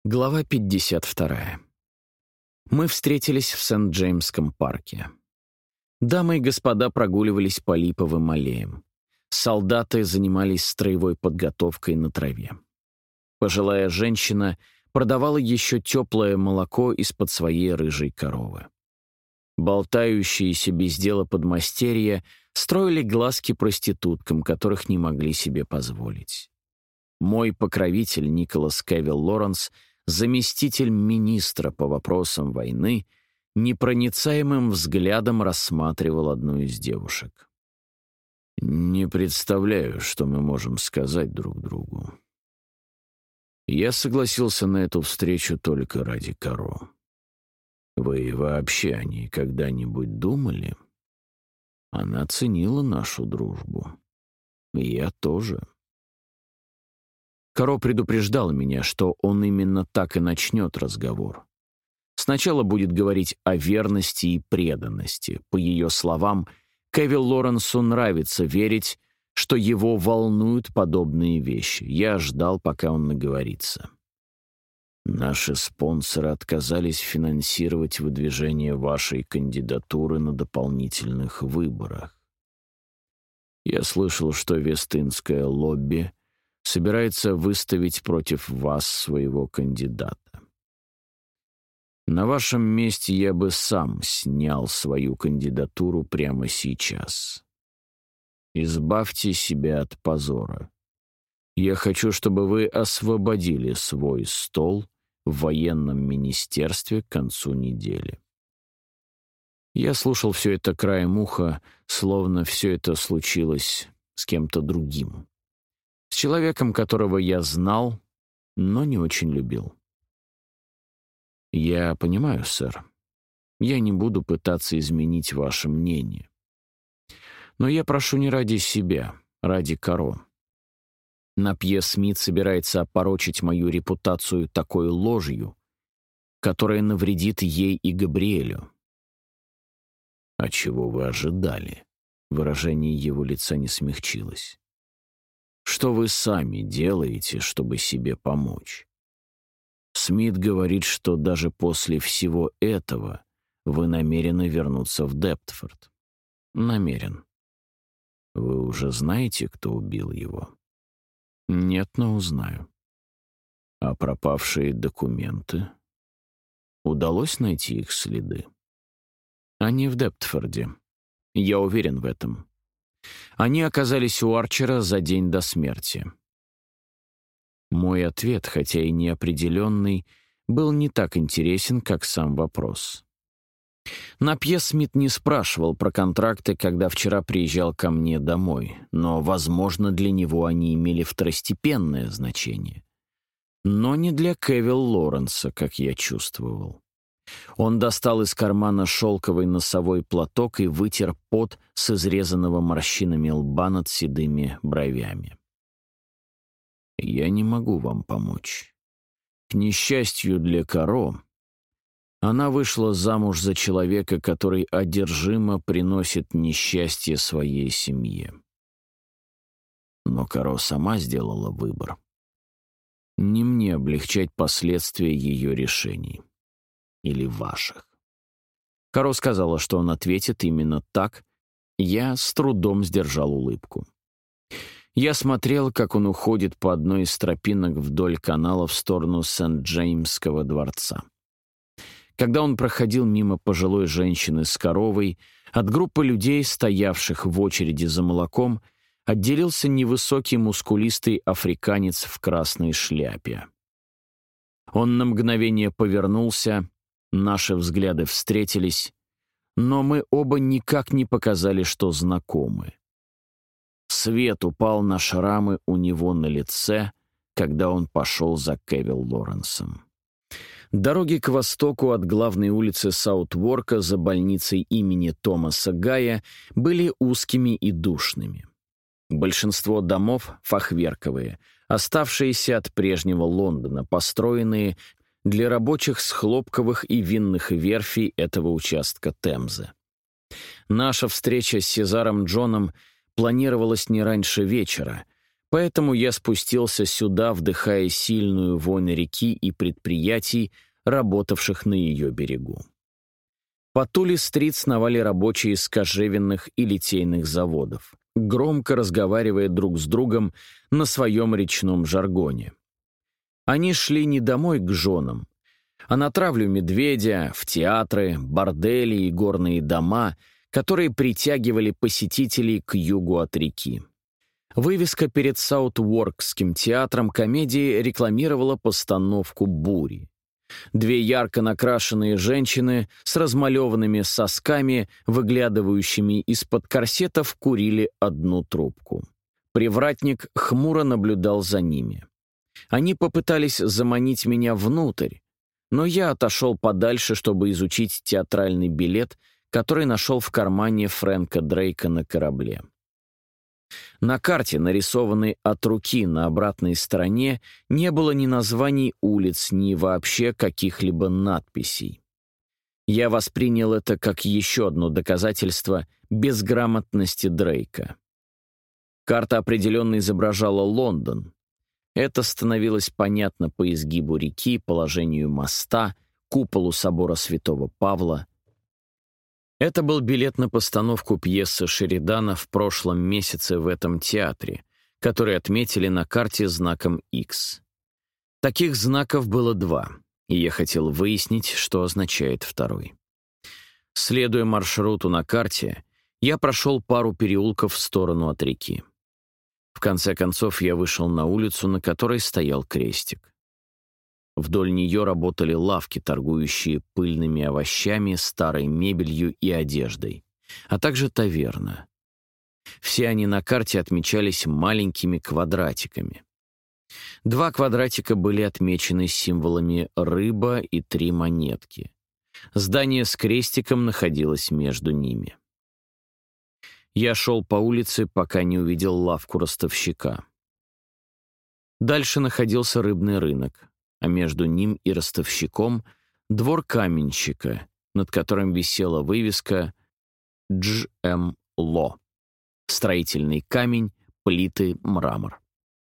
Глава 52. Мы встретились в Сент-Джеймском парке. Дамы и господа прогуливались по липовым аллеям. Солдаты занимались строевой подготовкой на траве. Пожилая женщина продавала еще теплое молоко из-под своей рыжей коровы. Болтающиеся без дела подмастерья строили глазки проституткам, которых не могли себе позволить. Мой покровитель Николас Кевилл Лоренс, заместитель министра по вопросам войны, непроницаемым взглядом рассматривал одну из девушек. «Не представляю, что мы можем сказать друг другу. Я согласился на эту встречу только ради Каро. Вы вообще о ней когда-нибудь думали? Она ценила нашу дружбу. И я тоже». Каро предупреждал меня, что он именно так и начнет разговор. Сначала будет говорить о верности и преданности. По ее словам, Кевилл Лоренсу нравится верить, что его волнуют подобные вещи. Я ждал, пока он наговорится. Наши спонсоры отказались финансировать выдвижение вашей кандидатуры на дополнительных выборах. Я слышал, что Вест-Индское лобби собирается выставить против вас своего кандидата. На вашем месте я бы сам снял свою кандидатуру прямо сейчас. Избавьте себя от позора. Я хочу, чтобы вы освободили свой стол в военном министерстве к концу недели. Я слушал все это краем уха, словно все это случилось с кем-то другим. С человеком, которого я знал, но не очень любил. «Я понимаю, сэр. Я не буду пытаться изменить ваше мнение. Но я прошу не ради себя, ради Каро. Напье Смит собирается опорочить мою репутацию такой ложью, которая навредит ей и Габриэлю». «А чего вы ожидали?» Выражение его лица не смягчилось. «Что вы сами делаете, чтобы себе помочь? Смит говорит, что даже после всего этого вы намерены вернуться в Дептфорд». «Намерен». «Вы уже знаете, кто убил его?» «Нет, но узнаю». «А пропавшие документы? Удалось найти их следы?» «Они в Дептфорде. Я уверен в этом. Они оказались у Арчера за день до смерти». Мой ответ, хотя и неопределенный, был не так интересен, как сам вопрос. Напье Смит не спрашивал про контракты, когда вчера приезжал ко мне домой, но, возможно, для него они имели второстепенное значение. Но не для Кевилл Лоренса, как я чувствовал. Он достал из кармана шелковый носовой платок и вытер пот с изрезанного морщинами лба над седыми бровями. «Я не могу вам помочь. К несчастью для Каро, она вышла замуж за человека, который одержимо приносит несчастье своей семье. Но Каро сама сделала выбор. Не мне облегчать последствия ее решений. Или ваших». Каро сказала, что он ответит именно так. Я с трудом сдержал улыбку. Я смотрел, как он уходит по одной из тропинок вдоль канала в сторону Сент-Джеймского дворца. Когда он проходил мимо пожилой женщины с коровой, от группы людей, стоявших в очереди за молоком, отделился невысокий мускулистый африканец в красной шляпе. Он на мгновение повернулся, наши взгляды встретились, но мы оба никак не показали, что знакомы. Свет упал на шрамы у него на лице, когда он пошел за Кевилл Лоренсом. Дороги к востоку от главной улицы Саутворка за больницей имени Томаса Гая были узкими и душными. Большинство домов фахверковые, оставшиеся от прежнего Лондона, построенные для рабочих с хлопковых и винных верфей этого участка Темзы. Наша встреча с Сезаром Джоном планировалась не раньше вечера, Поэтому я спустился сюда, вдыхая сильную вонь реки и предприятий, работавших на ее берегу. По Тули-стрит сновали рабочие с кожевенных и литейных заводов, громко разговаривая друг с другом на своем речном жаргоне. Они шли не домой к женам, а на травлю медведя, в театры, бордели и горные дома, которые притягивали посетителей к югу от реки. Вывеска перед Саут-Уоркским театром комедии рекламировала постановку «Бури». Две ярко накрашенные женщины с размалеванными сосками, выглядывающими из-под корсетов, курили одну трубку. Привратник хмуро наблюдал за ними. Они попытались заманить меня внутрь, но я отошел подальше, чтобы изучить театральный билет, который нашел в кармане Фрэнка Дрейка на корабле. На карте, нарисованной от руки на обратной стороне, не было ни названий улиц, ни вообще каких-либо надписей. Я воспринял это как еще одно доказательство безграмотности Дрейка. Карта определенно изображала Лондон. Это становилось понятно по изгибу реки, положению моста, куполу собора Святого Павла. Это был билет на постановку пьесы Шеридана в прошлом месяце в этом театре, который отметили на карте знаком X. Таких знаков было 2, и я хотел выяснить, что означает второй. Следуя маршруту на карте, я прошел пару переулков в сторону от реки. В конце концов, я вышел на улицу, на которой стоял крестик. Вдоль нее работали лавки, торгующие пыльными овощами, старой мебелью и одеждой, а также таверна. Все они на карте отмечались маленькими квадратиками. 2 квадратика были отмечены символами рыба и 3 монетки. Здание с крестиком находилось между ними. Я шел по улице, пока не увидел лавку ростовщика. Дальше находился рыбный рынок, а между ним и ростовщиком двор каменщика, над которым висела вывеска «Дж.М. Ло» — строительный камень, плиты, мрамор.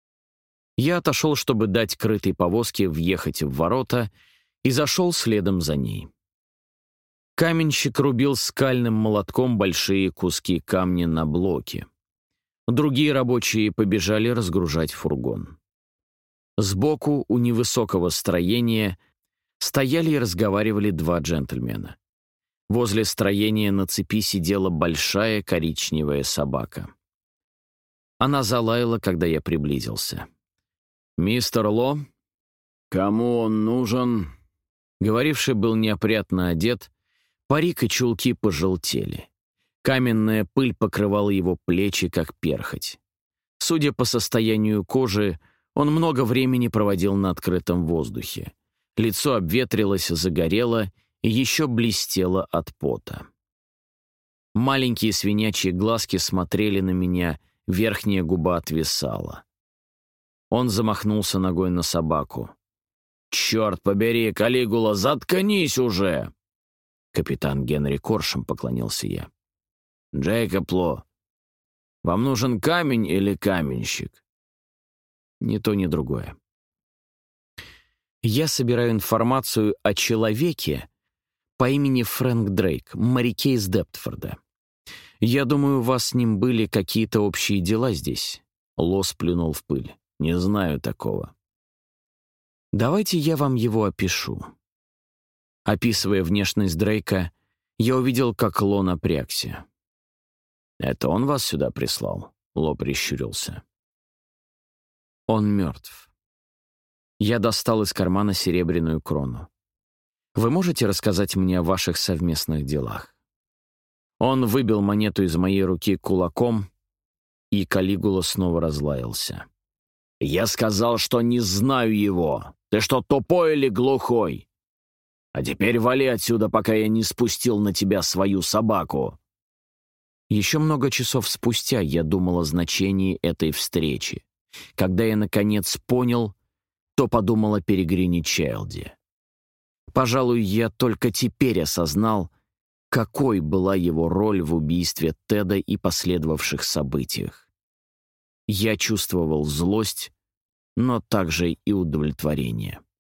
Я отошел, чтобы дать крытой повозке въехать в ворота, и зашел следом за ней. Каменщик рубил скальным молотком большие куски камня на блоки. Другие рабочие побежали разгружать фургон. Сбоку, у невысокого строения, стояли и разговаривали 2 джентльмена. Возле строения на цепи сидела большая коричневая собака. Она залаяла, когда я приблизился. «Мистер Ло?» «Кому он нужен?» Говоривший был неопрятно одет, парик и чулки пожелтели. Каменная пыль покрывала его плечи, как перхоть. Судя по состоянию кожи, он много времени проводил на открытом воздухе. Лицо обветрилось, загорело и еще блестело от пота. Маленькие свинячьи глазки смотрели на меня, верхняя губа отвисала. Он замахнулся ногой на собаку. «Черт побери, Калигула, заткнись уже!» «Капитан Генри Коршем», — поклонился я. «Джейкоб Ло, вам нужен камень или каменщик?» «Ни то, ни другое. Я собираю информацию о человеке по имени Фрэнк Дрейк, моряке из Дептфорда. Я думаю, у вас с ним были какие-то общие дела здесь». Ло сплюнул в пыль. «Не знаю такого». «Давайте я вам его опишу». Описывая внешность Дрейка, я увидел, как Ло напрягся. «Это он вас сюда прислал?» Ло прищурился. «Он мертв». Я достал из кармана серебряную крону. «Вы можете рассказать мне о ваших совместных делах?» Он выбил монету из моей руки кулаком, и Калигула снова разлаялся. «Я сказал, что не знаю его. Ты что, тупой или глухой? А теперь вали отсюда, пока я не спустил на тебя свою собаку». Еще много часов спустя я думал о значении этой встречи. Когда я, наконец, понял, то подумал о Перегрине Чайлде. Пожалуй, я только теперь осознал, какой была его роль в убийстве Теда и последовавших событиях. Я чувствовал злость, но также и удовлетворение.